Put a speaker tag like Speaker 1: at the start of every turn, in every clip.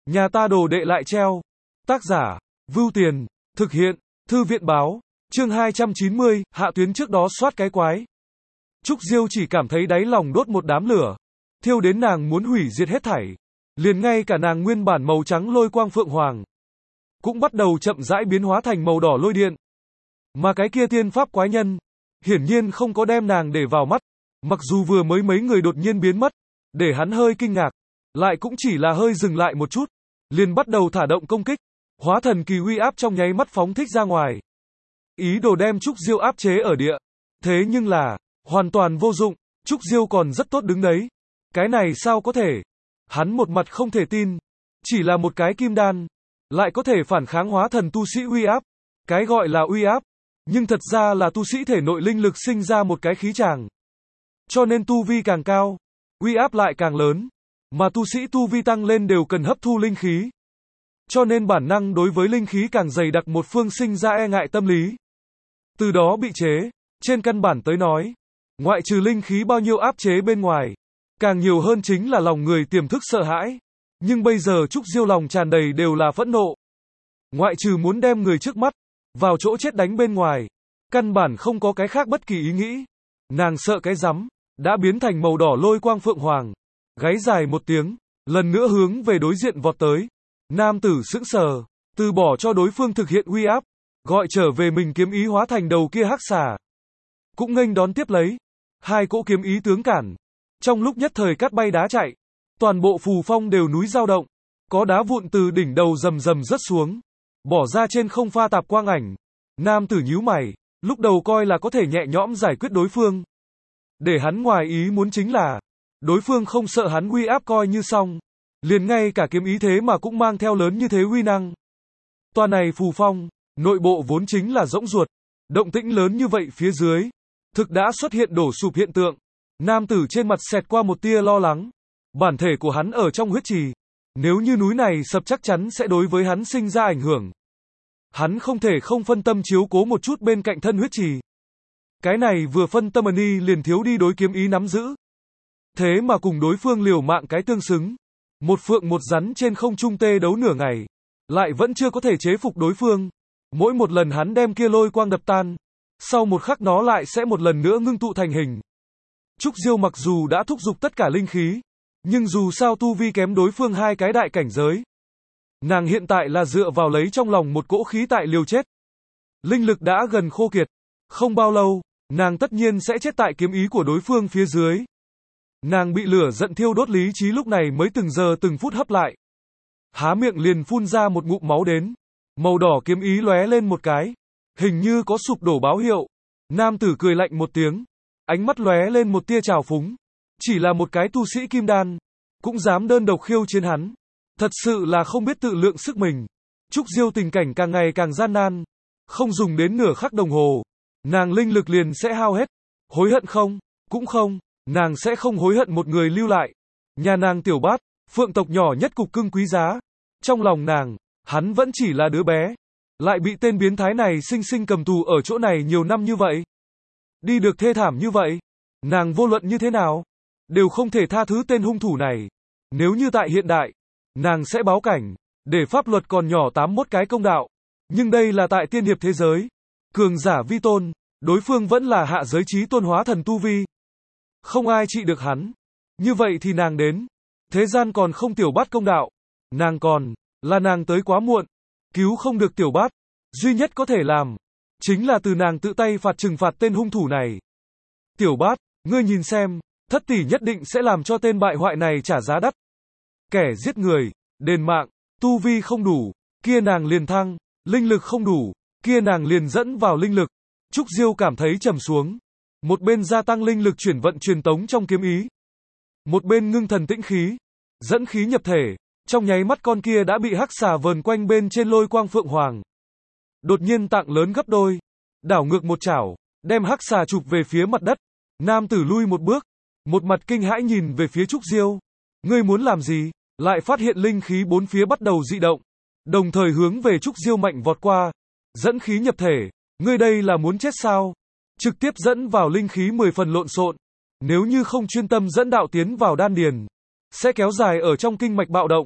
Speaker 1: Nhà ta đồ đệ lại treo. Tác giả, Vưu Tiền, thực hiện, Thư viện báo, chương 290, hạ tuyến trước đó soát cái quái. Trúc Diêu chỉ cảm thấy đáy lòng đốt một đám lửa, thiêu đến nàng muốn hủy diệt hết thảy. Liền ngay cả nàng nguyên bản màu trắng lôi quang phượng hoàng, cũng bắt đầu chậm rãi biến hóa thành màu đỏ lôi điện. Mà cái kia tiên pháp quái nhân, hiển nhiên không có đem nàng để vào mắt, mặc dù vừa mới mấy người đột nhiên biến mất, để hắn hơi kinh ngạc, lại cũng chỉ là hơi dừng lại một chút, liền bắt đầu thả động công kích, hóa thần kỳ uy áp trong nháy mắt phóng thích ra ngoài. Ý đồ đem Trúc Diêu áp chế ở địa, thế nhưng là, hoàn toàn vô dụng, Trúc Diêu còn rất tốt đứng đấy. Cái này sao có thể? Hắn một mặt không thể tin, chỉ là một cái kim đan, lại có thể phản kháng hóa thần tu sĩ uy áp. Cái gọi là uy áp, nhưng thật ra là tu sĩ thể nội linh lực sinh ra một cái khí tràng. Cho nên tu vi càng cao, uy áp lại càng lớn, mà tu sĩ tu vi tăng lên đều cần hấp thu linh khí. Cho nên bản năng đối với linh khí càng dày đặc một phương sinh ra e ngại tâm lý. Từ đó bị chế, trên căn bản tới nói, ngoại trừ linh khí bao nhiêu áp chế bên ngoài, càng nhiều hơn chính là lòng người tiềm thức sợ hãi. Nhưng bây giờ Trúc Diêu lòng tràn đầy đều là phẫn nộ. Ngoại trừ muốn đem người trước mắt vào chỗ chết đánh bên ngoài, căn bản không có cái khác bất kỳ ý nghĩ. Nàng sợ cái rắm, đã biến thành màu đỏ lôi quang phượng hoàng, gáy dài một tiếng, lần nữa hướng về đối diện vọt tới. Nam tử sững sờ, từ bỏ cho đối phương thực hiện uy áp, gọi trở về mình kiếm ý hóa thành đầu kia hắc xà, cũng nghênh đón tiếp lấy. Hai cỗ kiếm ý tướng cản, trong lúc nhất thời cát bay đá chạy, toàn bộ phù phong đều núi dao động, có đá vụn từ đỉnh đầu rầm rầm rớt xuống, bỏ ra trên không pha tạp quang ảnh. Nam tử nhíu mày, lúc đầu coi là có thể nhẹ nhõm giải quyết đối phương. Để hắn ngoài ý muốn chính là, đối phương không sợ hắn uy áp coi như xong, liền ngay cả kiếm ý thế mà cũng mang theo lớn như thế uy năng. Tòa này phù phong, nội bộ vốn chính là rỗng ruột, động tĩnh lớn như vậy phía dưới, thực đã xuất hiện đổ sụp hiện tượng. Nam tử trên mặt xẹt qua một tia lo lắng, bản thể của hắn ở trong huyết trì, nếu như núi này sập chắc chắn sẽ đối với hắn sinh ra ảnh hưởng. Hắn không thể không phân tâm chiếu cố một chút bên cạnh thân huyết trì. Cái này vừa phân tâm ni liền thiếu đi đối kiếm ý nắm giữ. Thế mà cùng đối phương liều mạng cái tương xứng. Một phượng một rắn trên không trung tê đấu nửa ngày, lại vẫn chưa có thể chế phục đối phương. Mỗi một lần hắn đem kia lôi quang đập tan, sau một khắc nó lại sẽ một lần nữa ngưng tụ thành hình. Trúc Diêu mặc dù đã thúc giục tất cả linh khí, nhưng dù sao tu vi kém đối phương hai cái đại cảnh giới. Nàng hiện tại là dựa vào lấy trong lòng một cỗ khí tại liều chết. Linh lực đã gần khô kiệt, không bao lâu, nàng tất nhiên sẽ chết tại kiếm ý của đối phương phía dưới. Nàng bị lửa giận thiêu đốt lý trí lúc này mới từng giờ từng phút hấp lại. Há miệng liền phun ra một ngụm máu đến. Màu đỏ kiếm ý lóe lên một cái, hình như có sụp đổ báo hiệu. Nam tử cười lạnh một tiếng, ánh mắt lóe lên một tia trào phúng. Chỉ là một cái tu sĩ kim đan, cũng dám đơn độc khiêu chiến hắn. Thật sự là không biết tự lượng sức mình. Trúc Diêu tình cảnh càng ngày càng gian nan. Không dùng đến nửa khắc đồng hồ, nàng linh lực liền sẽ hao hết. Hối hận không? Cũng không. Nàng sẽ không hối hận một người lưu lại. Nhà nàng tiểu bát, phượng tộc nhỏ nhất cục cưng quý giá. Trong lòng nàng, hắn vẫn chỉ là đứa bé. Lại bị tên biến thái này sinh sinh cầm tù ở chỗ này nhiều năm như vậy. Đi được thê thảm như vậy. Nàng vô luận như thế nào, đều không thể tha thứ tên hung thủ này. Nếu như tại hiện đại, nàng sẽ báo cảnh, để pháp luật còn nhỏ 81 cái công đạo. Nhưng đây là tại tiên hiệp thế giới. Cường giả vi tôn, đối phương vẫn là hạ giới trí tôn hóa thần tu vi. Không ai trị được hắn. Như vậy thì nàng đến. Thế gian còn không tiểu bát công đạo. Nàng còn, là nàng tới quá muộn. Cứu không được tiểu bát. Duy nhất có thể làm, chính là từ nàng tự tay trừng phạt tên hung thủ này. Tiểu bát, ngươi nhìn xem, thất tỷ nhất định sẽ làm cho tên bại hoại này trả giá đắt. Kẻ giết người, đền mạng, tu vi không đủ, kia nàng liền thăng, linh lực không đủ, kia nàng liền dẫn vào linh lực. Trúc Diêu cảm thấy trầm xuống. Một bên gia tăng linh lực chuyển vận truyền tống trong kiếm ý. Một bên ngưng thần tĩnh khí, dẫn khí nhập thể, trong nháy mắt con kia đã bị hắc xà vờn quanh bên trên lôi quang phượng hoàng. Đột nhiên tạng lớn gấp đôi, đảo ngược một chảo, đem hắc xà chụp về phía mặt đất. Nam tử lui một bước, một mặt kinh hãi nhìn về phía Trúc Diêu. Ngươi muốn làm gì? Lại phát hiện linh khí bốn phía bắt đầu dị động, đồng thời hướng về Trúc Diêu mạnh vọt qua. Dẫn khí nhập thể, ngươi đây là muốn chết sao? Trực tiếp dẫn vào linh khí 10 phần lộn xộn. Nếu như không chuyên tâm dẫn đạo tiến vào đan điền, sẽ kéo dài ở trong kinh mạch bạo động.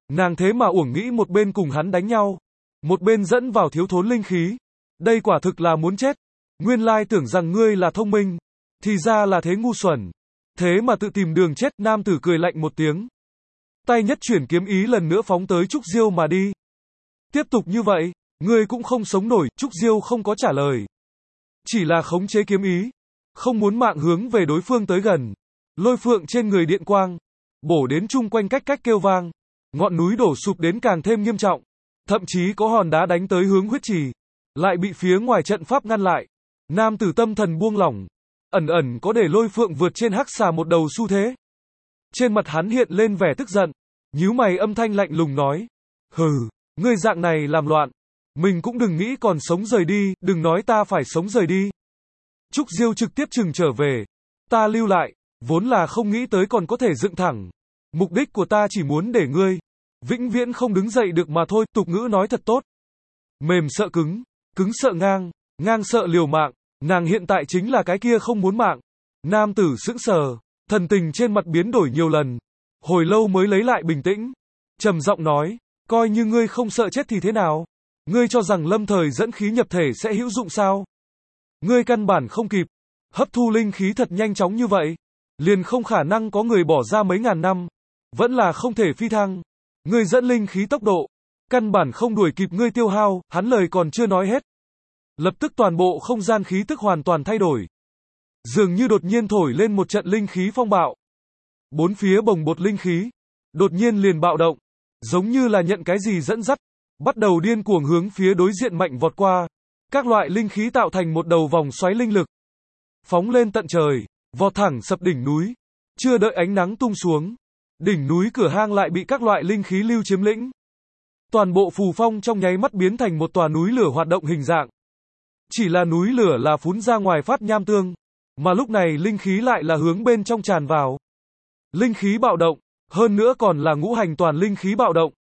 Speaker 1: Nàng thế mà uổng nghĩ một bên cùng hắn đánh nhau, một bên dẫn vào thiếu thốn linh khí. Đây quả thực là muốn chết. Nguyên lai tưởng rằng ngươi là thông minh, thì ra là thế ngu xuẩn. Thế mà tự tìm đường chết. Nam tử cười lạnh một tiếng. Tay nhất chuyển kiếm ý lần nữa phóng tới Trúc Diêu mà đi. Tiếp tục như vậy, ngươi cũng không sống nổi. Trúc Diêu không có trả lời. Chỉ là khống chế kiếm ý, không muốn mạng hướng về đối phương tới gần. Lôi phượng trên người điện quang, bổ đến chung quanh cách cách kêu vang. Ngọn núi đổ sụp đến càng thêm nghiêm trọng. Thậm chí có hòn đá đánh tới hướng huyết trì, lại bị phía ngoài trận pháp ngăn lại. Nam tử tâm thần buông lỏng, ẩn ẩn có để lôi phượng vượt trên hắc xà một đầu xu thế. Trên mặt hắn hiện lên vẻ tức giận, nhíu mày âm thanh lạnh lùng nói. Hừ, ngươi dạng này làm loạn, mình cũng đừng nghĩ còn sống rời đi, đừng nói ta phải sống rời đi. Trúc Diêu trực tiếp chừng trở về. Ta lưu lại, vốn là không nghĩ tới còn có thể dựng thẳng. Mục đích của ta chỉ muốn để ngươi vĩnh viễn không đứng dậy được mà thôi. Tục ngữ nói thật tốt. Mềm sợ cứng, cứng sợ ngang, ngang sợ liều mạng. Nàng hiện tại chính là cái kia không muốn mạng. Nam tử sững sờ, thần tình trên mặt biến đổi nhiều lần. Hồi lâu mới lấy lại bình tĩnh. Trầm giọng nói, coi như ngươi không sợ chết thì thế nào? Ngươi cho rằng lâm thời dẫn khí nhập thể sẽ hữu dụng sao? Ngươi căn bản không kịp hấp thu linh khí thật nhanh chóng như vậy, liền không khả năng có người bỏ ra mấy ngàn năm, vẫn là không thể phi thăng. Ngươi dẫn linh khí tốc độ, căn bản không đuổi kịp ngươi tiêu hao. Hắn lời còn chưa nói hết, lập tức toàn bộ không gian khí tức hoàn toàn thay đổi. Dường như đột nhiên thổi lên một trận linh khí phong bạo. Bốn phía bồng bột linh khí, đột nhiên liền bạo động, giống như là nhận cái gì dẫn dắt, bắt đầu điên cuồng hướng phía đối diện mạnh vọt qua. Các loại linh khí tạo thành một đầu vòng xoáy linh lực, phóng lên tận trời, vọt thẳng sập đỉnh núi. Chưa đợi ánh nắng tung xuống, đỉnh núi cửa hang lại bị các loại linh khí lưu chiếm lĩnh. Toàn bộ phù phong trong nháy mắt biến thành một tòa núi lửa hoạt động hình dạng. Chỉ là núi lửa là phún ra ngoài phát nham tương, mà lúc này linh khí lại là hướng bên trong tràn vào. Linh khí bạo động, hơn nữa còn là ngũ hành toàn linh khí bạo động.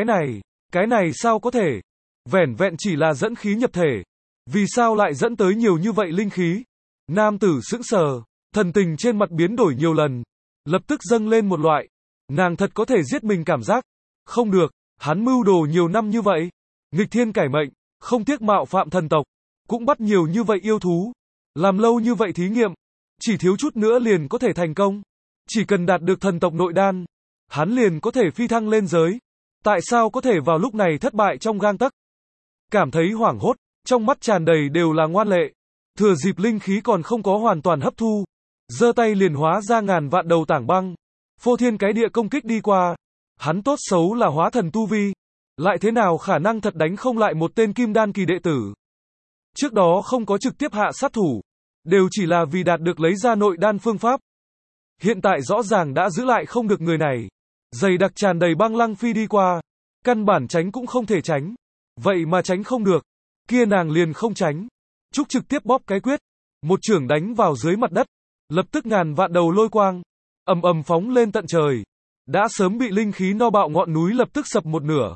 Speaker 1: Cái này sao có thể? Vẻn vẹn chỉ là dẫn khí nhập thể, vì sao lại dẫn tới nhiều như vậy linh khí? Nam tử sững sờ, thần tình trên mặt biến đổi nhiều lần, lập tức dâng lên một loại, nàng thật có thể giết mình cảm giác. Không được, hắn mưu đồ nhiều năm như vậy, nghịch thiên cải mệnh, không tiếc mạo phạm thần tộc, cũng bắt nhiều như vậy yêu thú, làm lâu như vậy thí nghiệm, chỉ thiếu chút nữa liền có thể thành công. Chỉ cần đạt được thần tộc nội đan, hắn liền có thể phi thăng lên giới. Tại sao có thể vào lúc này thất bại trong gang tấc? Cảm thấy hoảng hốt, trong mắt tràn đầy đều là ngoan lệ. Thừa dịp linh khí còn không có hoàn toàn hấp thu, giơ tay liền hóa ra ngàn vạn đầu tảng băng, phô thiên cái địa công kích đi qua. Hắn tốt xấu là hóa thần tu vi, lại thế nào khả năng thật đánh không lại một tên kim đan kỳ đệ tử? Trước đó không có trực tiếp hạ sát thủ, đều chỉ là vì đạt được lấy ra nội đan phương pháp. Hiện tại rõ ràng đã giữ lại không được người này. Dày đặc tràn đầy băng lăng phi đi qua, căn bản tránh cũng không thể tránh. Vậy mà tránh không được, kia nàng liền không tránh. Trúc trực tiếp bóp cái quyết, một chưởng đánh vào dưới mặt đất, lập tức ngàn vạn đầu lôi quang, ầm ầm phóng lên tận trời. Đã sớm bị linh khí no bạo ngọn núi lập tức sập một nửa.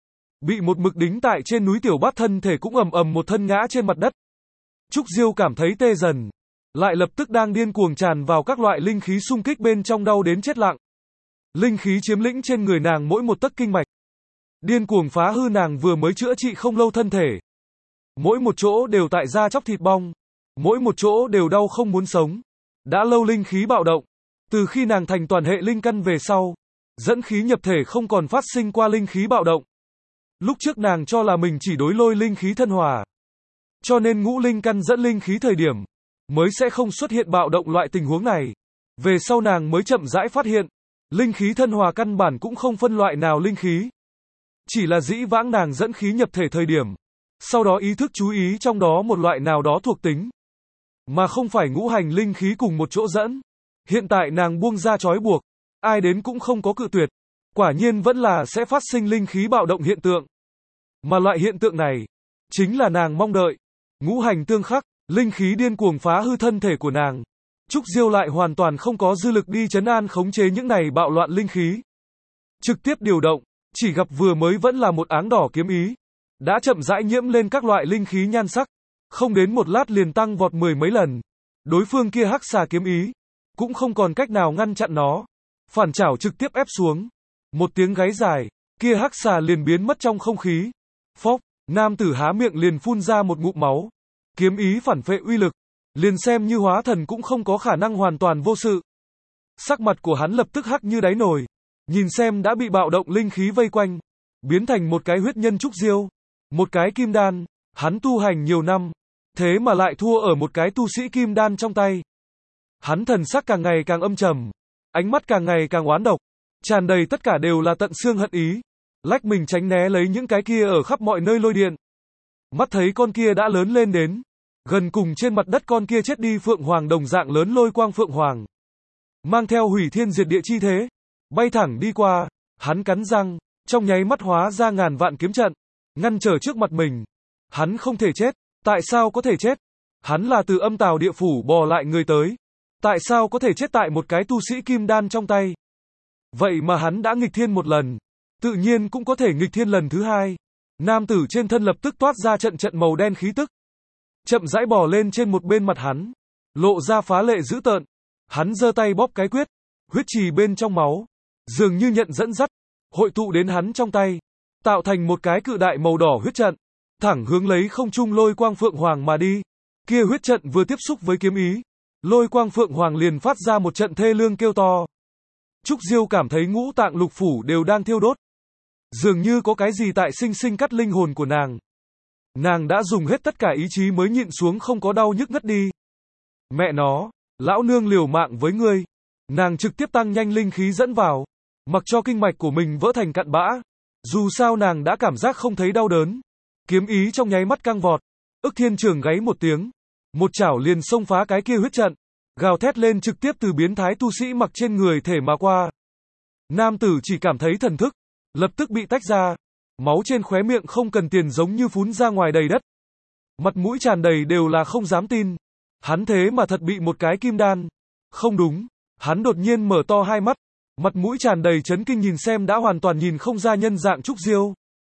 Speaker 1: Bị một mực đính tại trên núi tiểu bát thân thể cũng ầm ầm một thân ngã trên mặt đất. Trúc Diêu cảm thấy tê dần, lại lập tức đang điên cuồng tràn vào các loại linh khí xung kích bên trong đau đến chết lặng. Linh khí chiếm lĩnh trên người nàng mỗi một tấc kinh mạch, điên cuồng phá hư nàng vừa mới chữa trị không lâu thân thể. Mỗi một chỗ đều tại da chóc thịt bong, mỗi một chỗ đều đau không muốn sống. Đã lâu linh khí bạo động, từ khi nàng thành toàn hệ linh căn về sau, dẫn khí nhập thể không còn phát sinh qua linh khí bạo động. Lúc trước nàng cho là mình chỉ đối lôi linh khí thân hòa, cho nên ngũ linh căn dẫn linh khí thời điểm mới sẽ không xuất hiện bạo động loại tình huống này. Về sau nàng mới chậm rãi phát hiện, linh khí thân hòa căn bản cũng không phân loại nào linh khí. Chỉ là dĩ vãng nàng dẫn khí nhập thể thời điểm, sau đó ý thức chú ý trong đó một loại nào đó thuộc tính, mà không phải ngũ hành linh khí cùng một chỗ dẫn. Hiện tại nàng buông ra trói buộc, ai đến cũng không có cự tuyệt. Quả nhiên vẫn là sẽ phát sinh linh khí bạo động hiện tượng. Mà loại hiện tượng này, chính là nàng mong đợi. Ngũ hành tương khắc, linh khí điên cuồng phá hư thân thể của nàng. Trúc Diêu lại hoàn toàn không có dư lực đi trấn an khống chế những này bạo loạn linh khí. Trực tiếp điều động, chỉ gặp vừa mới vẫn là một áng đỏ kiếm ý, đã chậm rãi nhiễm lên các loại linh khí nhan sắc, không đến một lát liền tăng vọt 10 mấy lần. Đối phương kia hắc xà kiếm ý, cũng không còn cách nào ngăn chặn nó, phản chảo trực tiếp ép xuống. Một tiếng gáy dài, kia hắc xà liền biến mất trong không khí. Phốc, nam tử há miệng liền phun ra một ngụm máu. Kiếm ý phản phệ uy lực, liền xem như hóa thần cũng không có khả năng hoàn toàn vô sự. Sắc mặt của hắn lập tức hắc như đáy nồi, nhìn xem đã bị bạo động linh khí vây quanh, biến thành một cái huyết nhân trúc diêu, một cái kim đan, hắn tu hành nhiều năm, thế mà lại thua ở một cái tu sĩ kim đan trong tay. Hắn thần sắc càng ngày càng âm trầm, ánh mắt càng ngày càng oán độc, tràn đầy tất cả đều là tận xương hận ý, lách mình tránh né lấy những cái kia ở khắp mọi nơi lôi điện. Mắt thấy con kia đã lớn lên đến, gần cùng trên mặt đất con kia chết đi phượng hoàng đồng dạng lớn lôi quang phượng hoàng, mang theo hủy thiên diệt địa chi thế, bay thẳng đi qua, hắn cắn răng, trong nháy mắt hóa ra ngàn vạn kiếm trận, ngăn trở trước mặt mình. Hắn không thể chết, tại sao có thể chết? Hắn là từ âm tào địa phủ bò lại người tới, tại sao có thể chết tại một cái tu sĩ kim đan trong tay? Vậy mà hắn đã nghịch thiên một lần, tự nhiên cũng có thể nghịch thiên lần thứ hai. Nam tử trên thân lập tức toát ra trận trận màu đen khí tức, chậm rãi bò lên trên một bên mặt hắn, lộ ra phá lệ dữ tợn. Hắn giơ tay bóp cái quyết, huyết trì bên trong máu, dường như nhận dẫn dắt, hội tụ đến hắn trong tay, tạo thành một cái cự đại màu đỏ huyết trận, thẳng hướng lấy không trung lôi quang phượng hoàng mà đi. Kia huyết trận vừa tiếp xúc với kiếm ý, lôi quang phượng hoàng liền phát ra một trận thê lương kêu to. Trúc Diêu cảm thấy ngũ tạng lục phủ đều đang thiêu đốt, dường như có cái gì tại sinh sinh cắt linh hồn của nàng. Nàng đã dùng hết tất cả ý chí mới nhịn xuống không có đau nhức ngất đi. Mẹ nó, lão nương liều mạng với ngươi. Nàng trực tiếp tăng nhanh linh khí dẫn vào, mặc cho kinh mạch của mình vỡ thành cặn bã. Dù sao nàng đã cảm giác không thấy đau đớn. Kiếm ý trong nháy mắt căng vọt, Ức Thiên Trường gáy một tiếng, một chảo liền xông phá cái kia huyết trận, gào thét lên trực tiếp từ biến thái tu sĩ mặc trên người thể mà qua. Nam tử chỉ cảm thấy thần thức lập tức bị tách ra, máu trên khóe miệng không cần tiền giống như phún ra ngoài đầy đất. Mặt mũi tràn đầy đều là không dám tin, hắn thế mà thật bị một cái kim đan. Không đúng, hắn đột nhiên mở to hai mắt, mặt mũi tràn đầy chấn kinh nhìn xem đã hoàn toàn nhìn không ra nhân dạng Trúc Diêu.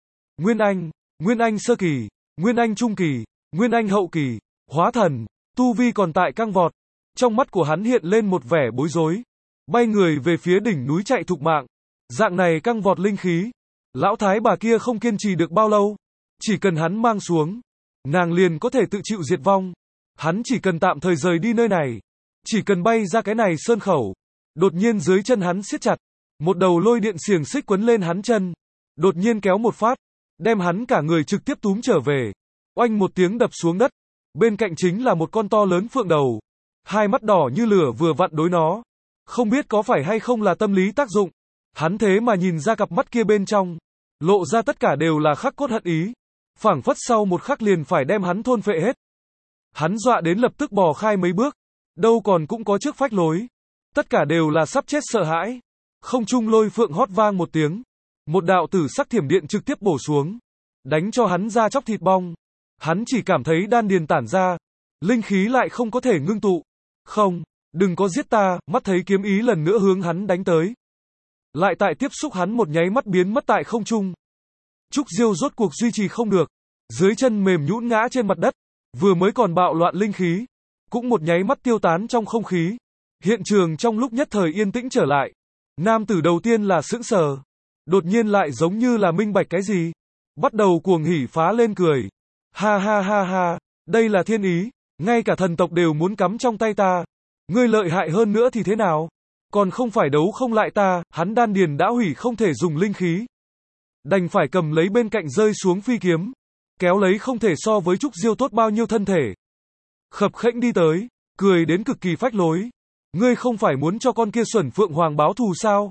Speaker 1: Nguyên Anh sơ kỳ, Nguyên Anh trung kỳ, Nguyên Anh hậu kỳ, hóa thần, tu vi còn tại căng vọt. Trong mắt của hắn hiện lên một vẻ bối rối, bay người về phía đỉnh núi chạy thục mạng. Dạng này căng vọt linh khí, lão thái bà kia không kiên trì được bao lâu, chỉ cần hắn mang xuống, nàng liền có thể tự chịu diệt vong. Hắn chỉ cần tạm thời rời đi nơi này, chỉ cần bay ra cái này sơn khẩu. Đột nhiên dưới chân hắn siết chặt, một đầu lôi điện xiềng xích quấn lên hắn chân, đột nhiên kéo một phát, đem hắn cả người trực tiếp túm trở về. Oanh một tiếng đập xuống đất, bên cạnh chính là một con to lớn phượng đầu, hai mắt đỏ như lửa vừa vặn đối nó. Không biết có phải hay không là tâm lý tác dụng, hắn thế mà nhìn ra cặp mắt kia bên trong, lộ ra tất cả đều là khắc cốt hận ý, phảng phất sau một khắc liền phải đem hắn thôn phệ hết. Hắn dọa đến lập tức bò khai mấy bước, đâu còn cũng có trước phách lối, tất cả đều là sắp chết sợ hãi. Không trung lôi phượng hót vang một tiếng, một đạo tử sắc thiểm điện trực tiếp bổ xuống, đánh cho hắn da chóc thịt bong. Hắn chỉ cảm thấy đan điền tản ra, linh khí lại không có thể ngưng tụ. Không, đừng có giết ta, mắt thấy kiếm ý lần nữa hướng hắn đánh tới, lại tại tiếp xúc hắn một nháy mắt biến mất tại không trung. Trúc Diêu rốt cuộc duy trì không được, dưới chân mềm nhũn ngã trên mặt đất, vừa mới còn bạo loạn linh khí, cũng một nháy mắt tiêu tán trong không khí. Hiện trường trong lúc nhất thời yên tĩnh trở lại. Nam tử đầu tiên là sững sờ, đột nhiên lại giống như là minh bạch cái gì, bắt đầu cuồng hỉ phá lên cười. Ha ha ha ha, đây là thiên ý, ngay cả thần tộc đều muốn cắm trong tay ta. Ngươi lợi hại hơn nữa thì thế nào? Còn không phải đấu không lại ta. Hắn đan điền đã hủy không thể dùng linh khí, đành phải cầm lấy bên cạnh rơi xuống phi kiếm, kéo lấy không thể so với Trúc Diêu tốt bao nhiêu thân thể, khập khẽnh đi tới, cười đến cực kỳ phách lối. Ngươi không phải muốn cho con kia xuẩn phượng hoàng báo thù sao?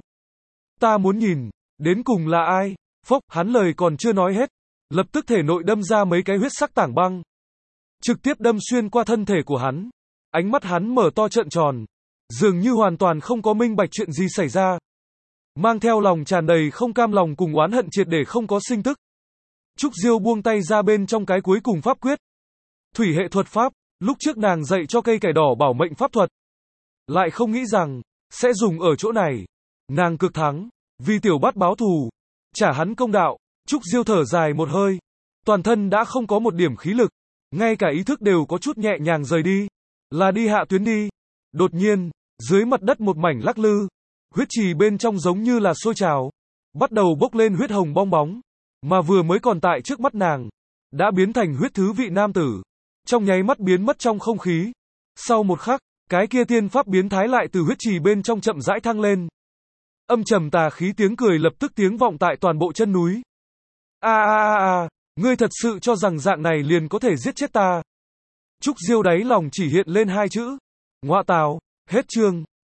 Speaker 1: Ta muốn nhìn, đến cùng là ai? Phốc, hắn lời còn chưa nói hết, lập tức thể nội đâm ra mấy cái huyết sắc tảng băng, trực tiếp đâm xuyên qua thân thể của hắn. Ánh mắt hắn mở to trợn tròn, dường như hoàn toàn không có minh bạch chuyện gì xảy ra, mang theo lòng tràn đầy không cam lòng cùng oán hận triệt để không có sinh tức. Trúc Diêu buông tay ra bên trong cái cuối cùng pháp quyết, thủy hệ thuật pháp, lúc trước nàng dạy cho cây cải đỏ bảo mệnh pháp thuật, lại không nghĩ rằng sẽ dùng ở chỗ này. Nàng cực thắng, vì tiểu bát báo thù, trả hắn công đạo. Trúc Diêu thở dài một hơi, toàn thân đã không có một điểm khí lực, ngay cả ý thức đều có chút nhẹ nhàng rời đi, là đi hạ tuyến đi. Đột nhiên, dưới mặt đất một mảnh lắc lư, huyết trì bên trong giống như là sôi trào, bắt đầu bốc lên huyết hồng bong bóng, mà vừa mới còn tại trước mắt nàng, đã biến thành huyết thứ vị nam tử, trong nháy mắt biến mất trong không khí. Sau một khắc, cái kia tiên pháp biến thái lại từ huyết trì bên trong chậm rãi thăng lên. Âm trầm tà khí tiếng cười lập tức tiếng vọng tại toàn bộ chân núi. Ngươi thật sự cho rằng dạng này liền có thể giết chết ta? Trúc Diêu đáy lòng chỉ hiện lên hai chữ. Ngọa tào, hết chương.